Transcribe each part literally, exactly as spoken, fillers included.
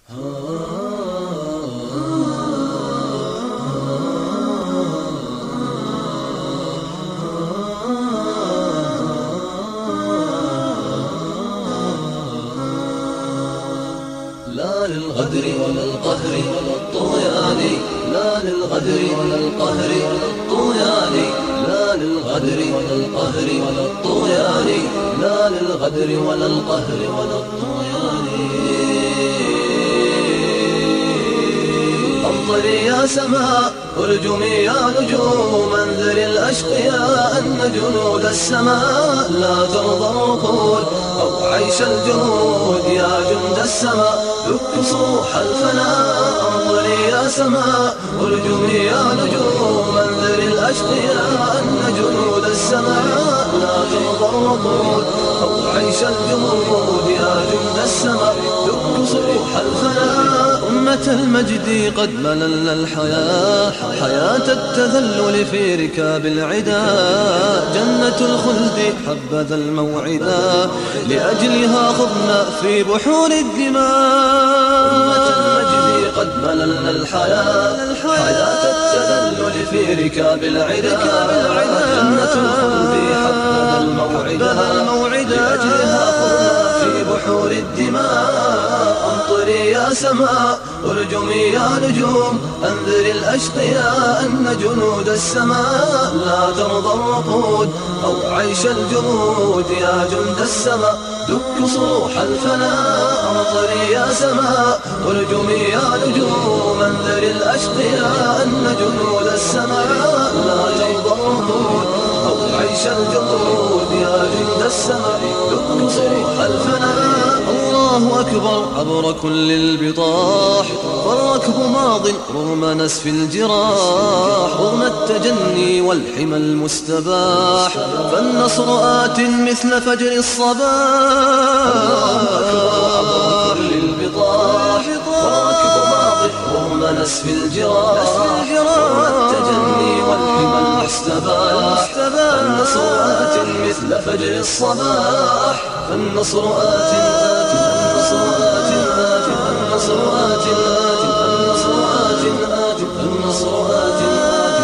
لا للغدر ولا القهر ولا الطغيان، لا للغدر ولا القهر ولا الطغيان، لا للغدر ولا القهر ولا الطغيان، لا للغدر ولا القهر ولا الطغيان. أمطري يا سماء ارجمي يا نجوم، انذر الأشقياء أن جنود السماء لا ترضى الركود أو عيش الجنود. يا جند السماء دك صروح الفناء، أمطري يا سماء ارجمي يا نجوم، انذر الأشقياء أن جنود السماء لا ترضى الركود أو عيش الجنود. يا جند السماء دك صروح الفناء. أمة المجد قد مللنا الحياة، حياة التذلل في ركاب العدا، جنة الخلد حبذا الموعدا، لأجلها خضنا في بحور الدماء. أمة المجد قد مللنا الحياة، حياة التذلل في ركاب العدا، جنة الخلد حبذا الموعدا، لأجلها خضنا في بحور الدماء. أمطري يا سماء ارجمي يا نجوم، انذر الأشقياء أن جنود السماء لا ترضى الركود أو عيش الجنود. يا جند السماء دك صروح الفناء، أمطري يا سماء ارجمي يا نجوم، انذر الأشقياء أن جنود السماء لا ترضى الركود أو عيش الجنود. يا جند السماء دك صروح الفناء. الله أكبر عبر كل البطاح، فالركب ماض رغم نسف الجراح، رغم التجني والحمى المستباح، فالنصر آت مثل فجر الصباح. الله أكبر عبر كل البطاح، فالركب ماض رغم نسف الجراح، رغم التجني والحمى المستباح، فالنصر آت مثل فجر الصباح. فالنصر آت النصر آت آت النصر آت آت النصر آت آت النصر آت آت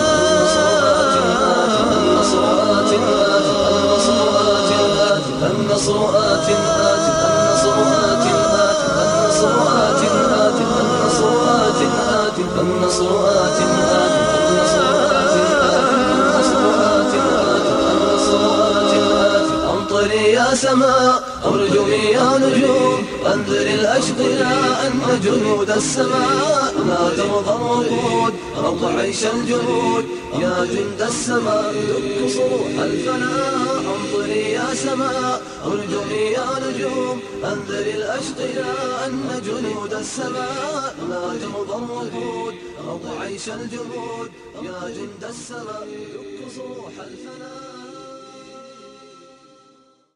النصر آت آت النصر آت آت النصر آت آت النصر آت آت النصر آت آت النصر آت آت النصر آت آت النصر آت آت النصر آت آت. أمطري يا سماء ارجمي يا نجوم، انذر الأشقياء أن جنود السماء لا ترضى الركود أو عيش الجنود. يا جند السماء دك صروح الفناء، أمطري يا سماء ارجمي يا نجوم، انذر الأشقياء أن جنود السماء لا ترضى الركود أو عيش الجنود. يا جند السماء دك صروح الفناء.